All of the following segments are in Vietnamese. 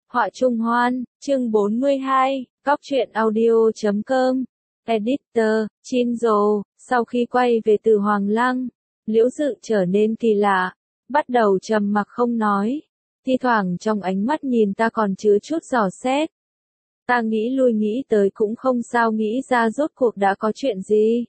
Họa Trung Hoan, chương 42, Cóc truyện audio.com, Editor, Chinzo, sau khi quay về từ Hoàng Lăng, Liễu Dự trở nên kỳ lạ, bắt đầu trầm mặc không nói, thi thoảng trong ánh mắt nhìn ta còn chứa chút dò xét. Ta nghĩ lui nghĩ tới cũng không sao nghĩ ra rốt cuộc đã có chuyện gì.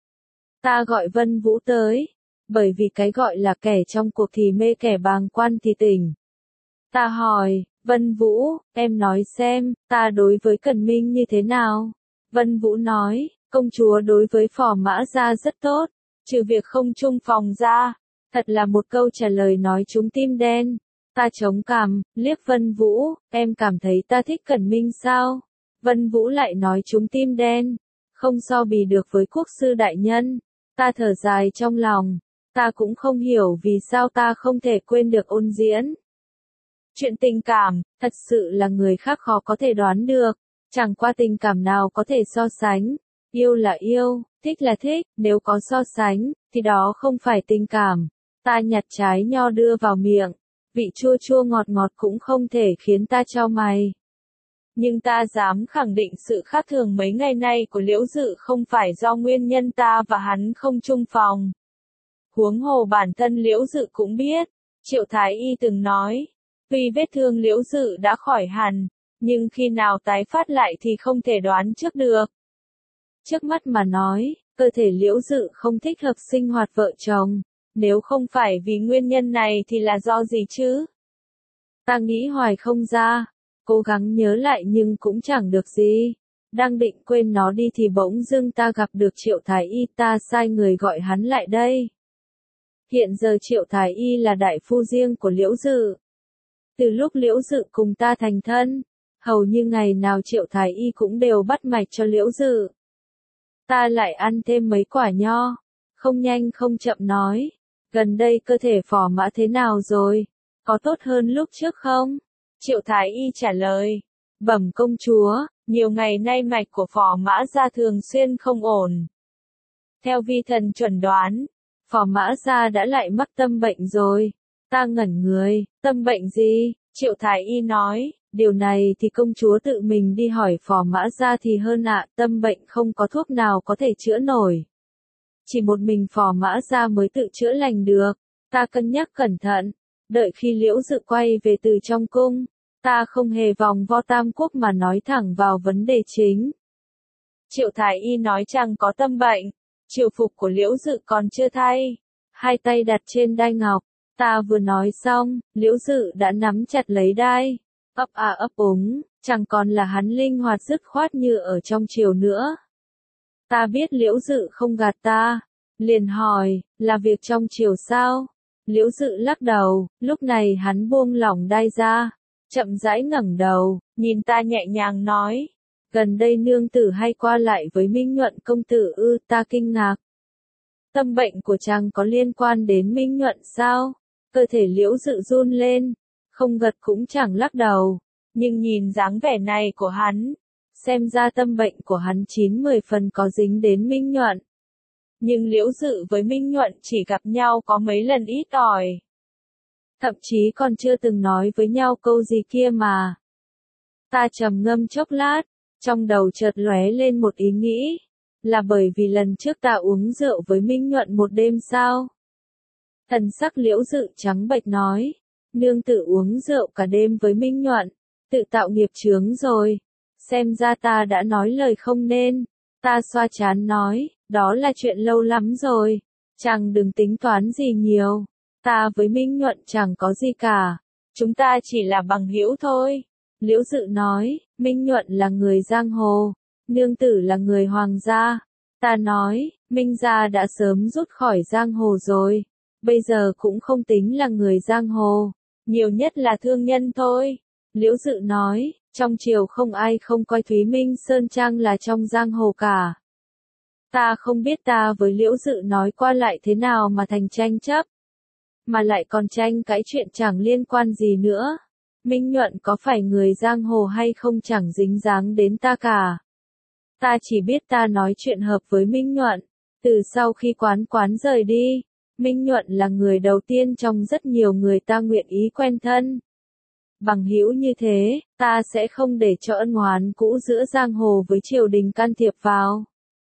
Ta gọi Vân Vũ tới, bởi vì cái gọi là kẻ trong cuộc thì mê kẻ bàng quan thì tỉnh. Ta hỏi, Vân Vũ, em nói xem, ta đối với Cần Minh như thế nào? Vân Vũ nói, công chúa đối với Phò Mã Gia rất tốt, trừ việc không chung phòng ra. Thật là một câu trả lời nói trúng tim đen. Ta chống cằm, liếc Vân Vũ, em cảm thấy ta thích Cẩn Minh sao? Vân Vũ lại nói trúng tim đen, không so bì được với quốc sư đại nhân. Ta thở dài trong lòng, ta cũng không hiểu vì sao ta không thể quên được Ôn Diễn. Chuyện tình cảm, thật sự là người khác khó có thể đoán được, chẳng qua tình cảm nào có thể so sánh. Yêu là yêu, thích là thích, nếu có so sánh, thì đó không phải tình cảm. Ta nhặt trái nho đưa vào miệng, vị chua chua ngọt ngọt cũng không thể khiến ta chau mày. Nhưng ta dám khẳng định sự khác thường mấy ngày nay của Liễu Dự không phải do nguyên nhân ta và hắn không chung phòng. Huống hồ bản thân Liễu Dự cũng biết, Triệu Thái Y từng nói, tuy vết thương Liễu Dự đã khỏi hẳn, nhưng khi nào tái phát lại thì không thể đoán trước được. Trước mắt mà nói, cơ thể Liễu Dự không thích hợp sinh hoạt vợ chồng, nếu không phải vì nguyên nhân này thì là do gì chứ? Ta nghĩ hoài không ra, cố gắng nhớ lại nhưng cũng chẳng được gì. Đang định quên nó đi thì bỗng dưng ta gặp được Triệu Thái Y, ta sai người gọi hắn lại đây. Hiện giờ Triệu Thái Y là đại phu riêng của Liễu Dự. Từ lúc Liễu Dự cùng ta thành thân, hầu như ngày nào Triệu Thái Y cũng đều bắt mạch cho Liễu Dự. Ta lại ăn thêm mấy quả nho, không nhanh không chậm nói, gần đây cơ thể Phò Mã thế nào rồi, có tốt hơn lúc trước không? Triệu Thái Y trả lời, bẩm công chúa, nhiều ngày nay mạch của Phò Mã Gia thường xuyên không ổn. Theo vi thần chuẩn đoán, Phò Mã Gia đã lại mắc tâm bệnh rồi. Ta ngẩn người, tâm bệnh gì? Triệu Thái Y nói, điều này thì công chúa tự mình đi hỏi Phò Mã Gia thì hơn ạ, tâm bệnh không có thuốc nào có thể chữa nổi. Chỉ một mình Phò Mã Gia mới tự chữa lành được. Ta cân nhắc cẩn thận, đợi khi Liễu Dự quay về từ trong cung, ta không hề vòng vo tam quốc mà nói thẳng vào vấn đề chính. Triệu Thái Y nói chẳng có tâm bệnh, triều phục của Liễu Dự còn chưa thay. Hai tay đặt trên đai ngọc, ta vừa nói xong, Liễu Dự đã nắm chặt lấy đai, ấp à ấp úng, chẳng còn là hắn linh hoạt dứt khoát như ở trong triều nữa. Ta biết Liễu Dự không gạt ta, liền hỏi, là việc trong triều sao? Liễu Dự lắc đầu, lúc này hắn buông lỏng đai ra, chậm rãi ngẩng đầu, nhìn ta nhẹ nhàng nói, gần đây nương tử hay qua lại với Minh Nhuận công tử ư? Ta kinh ngạc. Tâm bệnh của chàng có liên quan đến Minh Nhuận sao? Cơ thể Liễu Dự run lên, không gật cũng chẳng lắc đầu, nhưng nhìn dáng vẻ này của hắn, xem ra tâm bệnh của hắn 9-10 phần có dính đến Minh Nhuận. Nhưng Liễu Dự với Minh Nhuận chỉ gặp nhau có mấy lần ít ỏi. Thậm chí còn chưa từng nói với nhau câu gì kia mà. Ta trầm ngâm chốc lát, trong đầu chợt lóe lên một ý nghĩ, là bởi vì lần trước ta uống rượu với Minh Nhuận một đêm sao? Thần sắc Liễu Dự trắng bệch nói, nương tự uống rượu cả đêm với Minh Nhuận, tự tạo nghiệp chướng rồi. Xem ra ta đã nói lời không nên. Ta xoa trán nói, đó là chuyện lâu lắm rồi, chàng đừng tính toán gì nhiều. Ta với Minh Nhuận chẳng có gì cả, chúng ta chỉ là bằng hữu thôi. Liễu Dự nói, Minh Nhuận là người giang hồ, nương tử là người hoàng gia. Ta nói, Minh gia đã sớm rút khỏi giang hồ rồi, bây giờ cũng không tính là người giang hồ, nhiều nhất là thương nhân thôi. Liễu Dự nói, trong triều không ai không coi Thúy Minh Sơn Trang là trong giang hồ cả. Ta không biết ta với Liễu Dự nói qua lại thế nào mà thành tranh chấp, mà lại còn tranh cãi chuyện chẳng liên quan gì nữa. Minh Nhuận có phải người giang hồ hay không chẳng dính dáng đến ta cả. Ta chỉ biết ta nói chuyện hợp với Minh Nhuận. Từ sau khi quán rời đi, Minh Nhuận là người đầu tiên trong rất nhiều người ta nguyện ý quen thân. Bằng hữu như thế, ta sẽ không để cho ân oán cũ giữa giang hồ với triều đình can thiệp vào.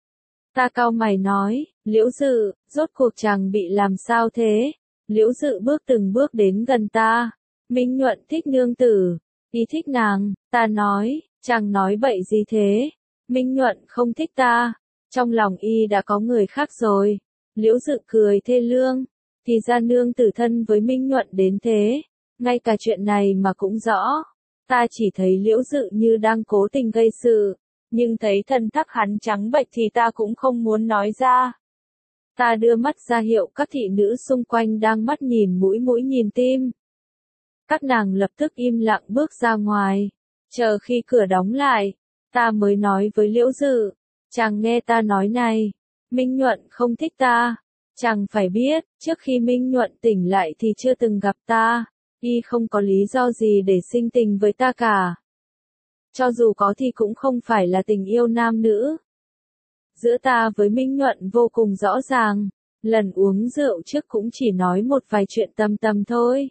Ta cau mày nói, Liễu Dự, rốt cuộc chàng bị làm sao thế? Liễu Dự bước từng bước đến gần ta. Minh Nhuận thích nương tử, y thích nàng, ta nói, chàng nói bậy gì thế? Minh Nhuận không thích ta, trong lòng y đã có người khác rồi. Liễu Dự cười thê lương, thì ra nương tử thân với Minh Nhuận đến thế, ngay cả chuyện này mà cũng rõ. Ta chỉ thấy Liễu Dự như đang cố tình gây sự, nhưng thấy thần sắc hắn trắng bệch thì ta cũng không muốn nói ra. Ta đưa mắt ra hiệu các thị nữ xung quanh đang mắt nhìn mũi mũi nhìn tim. Các nàng lập tức im lặng bước ra ngoài, chờ khi cửa đóng lại, ta mới nói với Liễu Dự, chàng nghe ta nói này, Minh Nhuận không thích ta, chàng phải biết, trước khi Minh Nhuận tỉnh lại thì chưa từng gặp ta, y không có lý do gì để sinh tình với ta cả. Cho dù có thì cũng không phải là tình yêu nam nữ. Giữa ta với Minh Nhuận vô cùng rõ ràng, lần uống rượu trước cũng chỉ nói một vài chuyện tầm tầm thôi.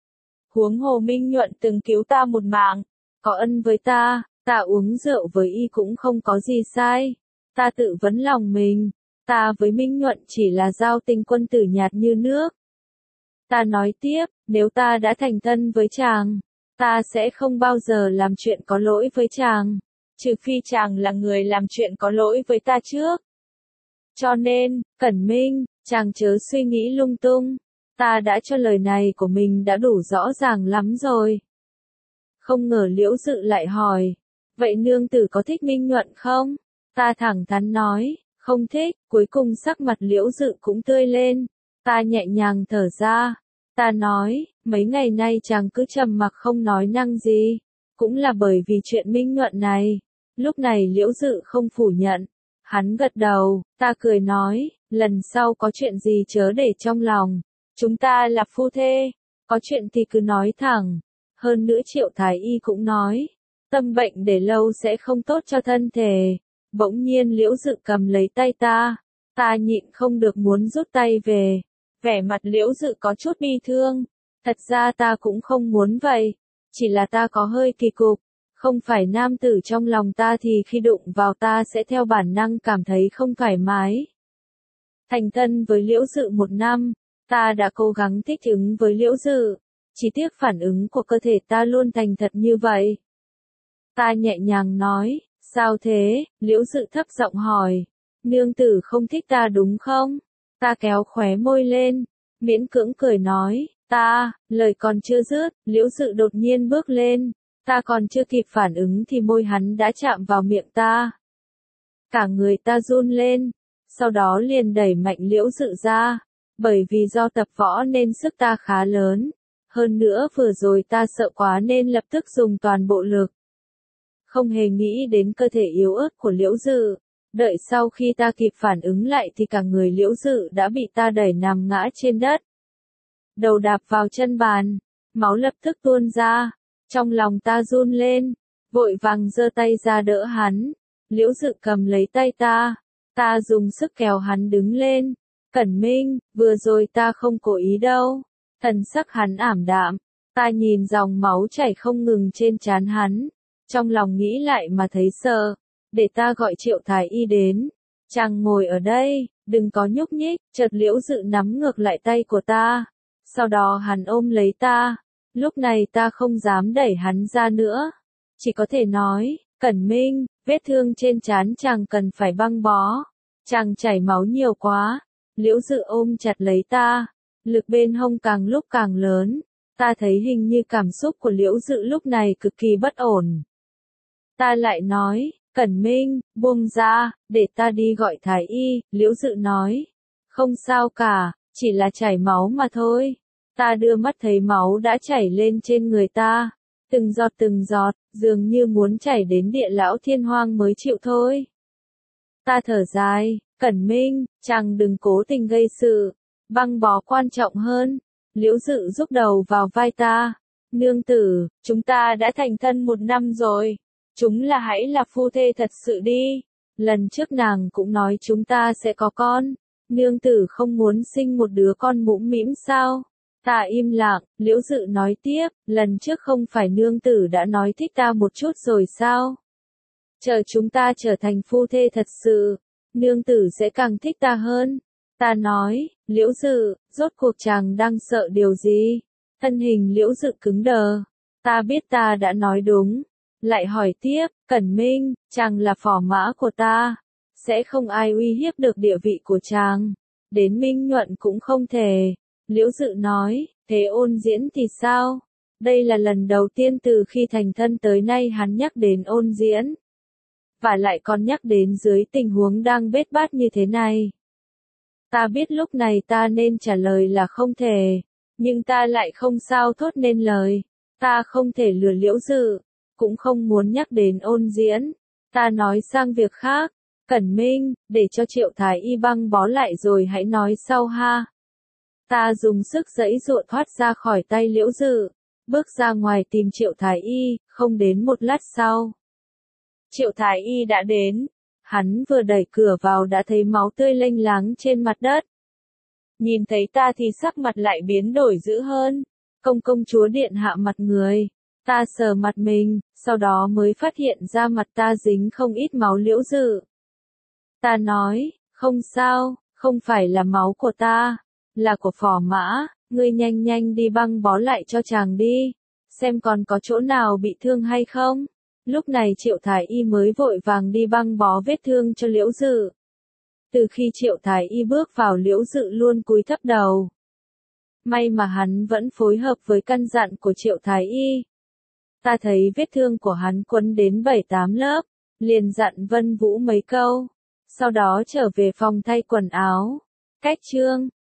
Huống hồ Minh Nhuận từng cứu ta một mạng, có ân với ta uống rượu với y cũng không có gì sai. Ta tự vấn lòng mình, ta với Minh Nhuận chỉ là giao tình quân tử nhạt như nước. Ta nói tiếp, nếu ta đã thành thân với chàng, ta sẽ không bao giờ làm chuyện có lỗi với chàng, trừ phi chàng là người làm chuyện có lỗi với ta trước. Cho nên, Cẩn Minh, chàng chớ suy nghĩ lung tung, ta đã cho lời này của mình đã đủ rõ ràng lắm rồi. Không ngờ Liễu Dự lại hỏi, vậy nương tử có thích Minh Nhuận không? Ta thẳng thắn nói, không thích, cuối cùng sắc mặt Liễu Dự cũng tươi lên. Ta nhẹ nhàng thở ra, ta nói, mấy ngày nay chàng cứ trầm mặc không nói năng gì, cũng là bởi vì chuyện Minh Nhuận này. Lúc này Liễu Dự không phủ nhận, hắn gật đầu, ta cười nói, lần sau có chuyện gì chớ để trong lòng, chúng ta là phu thê, có chuyện thì cứ nói thẳng. Hơn nữa Triệu Thái Y cũng nói, tâm bệnh để lâu sẽ không tốt cho thân thể. Bỗng nhiên Liễu Dự cầm lấy tay ta nhịn không được muốn rút tay về. Vẻ mặt Liễu Dự có chút bi thương, thật ra ta cũng không muốn vậy, chỉ là ta có hơi kỳ cục, không phải nam tử trong lòng ta thì khi đụng vào ta sẽ theo bản năng cảm thấy không thoải mái. Thành thân với Liễu Dự 1 năm, ta đã cố gắng thích ứng với Liễu Dự, chỉ tiếc phản ứng của cơ thể ta luôn thành thật như vậy. Ta nhẹ nhàng nói, sao thế? Liễu Dự thấp giọng hỏi, nương tử không thích ta đúng không? Ta kéo khóe môi lên, miễn cưỡng cười nói, lời còn chưa dứt, Liễu Dự đột nhiên bước lên, ta còn chưa kịp phản ứng thì môi hắn đã chạm vào miệng ta. Cả người ta run lên, sau đó liền đẩy mạnh Liễu Dự ra, bởi vì do tập võ nên sức ta khá lớn, hơn nữa vừa rồi ta sợ quá nên lập tức dùng toàn bộ lực. Không hề nghĩ đến cơ thể yếu ớt của Liễu Dự. Đợi sau khi ta kịp phản ứng lại thì cả người Liễu Dự đã bị ta đẩy nằm ngã trên đất. Đầu đạp vào chân bàn, máu lập tức tuôn ra, trong lòng ta run lên, vội vàng giơ tay ra đỡ hắn. Liễu Dự cầm lấy tay ta dùng sức kéo hắn đứng lên. Cẩn Minh, vừa rồi ta không cố ý đâu. Thần sắc hắn ảm đạm, ta nhìn dòng máu chảy không ngừng trên trán hắn, trong lòng nghĩ lại mà thấy sợ. Để ta gọi Triệu Thái Y đến. Chàng ngồi ở đây, đừng có nhúc nhích. Chợt Liễu Dự nắm ngược lại tay của ta. Sau đó hắn ôm lấy ta. Lúc này ta không dám đẩy hắn ra nữa. Chỉ có thể nói, Cẩn Minh, vết thương trên trán chàng cần phải băng bó. Chàng chảy máu nhiều quá. Liễu Dự ôm chặt lấy ta. Lực bên hông càng lúc càng lớn. Ta thấy hình như cảm xúc của Liễu Dự lúc này cực kỳ bất ổn. Ta lại nói, Cẩn Minh, buông ra, để ta đi gọi Thái Y. Liễu Dự nói, không sao cả, chỉ là chảy máu mà thôi. Ta đưa mắt thấy máu đã chảy lên trên người ta, từng giọt, dường như muốn chảy đến địa lão thiên hoang mới chịu thôi. Ta thở dài, Cẩn Minh, chàng đừng cố tình gây sự, băng bó quan trọng hơn. Liễu Dự rúc đầu vào vai ta, nương tử, chúng ta đã thành thân 1 năm rồi. Chúng là hãy là phu thê thật sự đi. Lần trước nàng cũng nói chúng ta sẽ có con. Nương tử không muốn sinh một đứa con mũm mĩm sao? Ta im lặng, Liễu Dự nói tiếp, lần trước không phải nương tử đã nói thích ta một chút rồi sao? Chờ chúng ta trở thành phu thê thật sự, nương tử sẽ càng thích ta hơn. Ta nói, Liễu Dự, rốt cuộc chàng đang sợ điều gì? Thân hình Liễu Dự cứng đờ. Ta biết ta đã nói đúng. Lại hỏi tiếp, Cẩn Minh, chàng là phò mã của ta. Sẽ không ai uy hiếp được địa vị của chàng. Đến Minh Nhuận cũng không thể. Liễu Dự nói, thế Ôn Diễn thì sao? Đây là lần đầu tiên từ khi thành thân tới nay hắn nhắc đến Ôn Diễn. Và lại còn nhắc đến dưới tình huống đang bết bát như thế này. Ta biết lúc này ta nên trả lời là không thể, nhưng ta lại không sao thốt nên lời. Ta không thể lừa Liễu Dự, cũng không muốn nhắc đến Ôn Diễn. Ta nói sang việc khác, Cẩn Minh, để cho Triệu Thái Y băng bó lại rồi hãy nói sau ha. Ta dùng sức giãy giụa thoát ra khỏi tay Liễu Dự, bước ra ngoài tìm Triệu Thái Y, không đến một lát sau. Triệu Thái Y đã đến. Hắn vừa đẩy cửa vào đã thấy máu tươi lênh láng trên mặt đất. Nhìn thấy ta thì sắc mặt lại biến đổi dữ hơn. Công chúa điện hạ mặt người. Ta sờ mặt mình, sau đó mới phát hiện ra mặt ta dính không ít máu. Liễu Dự. Ta nói, không sao, không phải là máu của ta, là của phò mã, ngươi nhanh nhanh đi băng bó lại cho chàng đi, xem còn có chỗ nào bị thương hay không. Lúc này Triệu Thái Y mới vội vàng đi băng bó vết thương cho Liễu Dự. Từ khi Triệu Thái Y bước vào Liễu Dự luôn cúi thấp đầu. May mà hắn vẫn phối hợp với căn dặn của Triệu Thái Y. Ta thấy vết thương của hắn quấn đến 7-8 lớp, liền dặn Vân Vũ mấy câu. Sau đó trở về phòng thay quần áo. Cách chương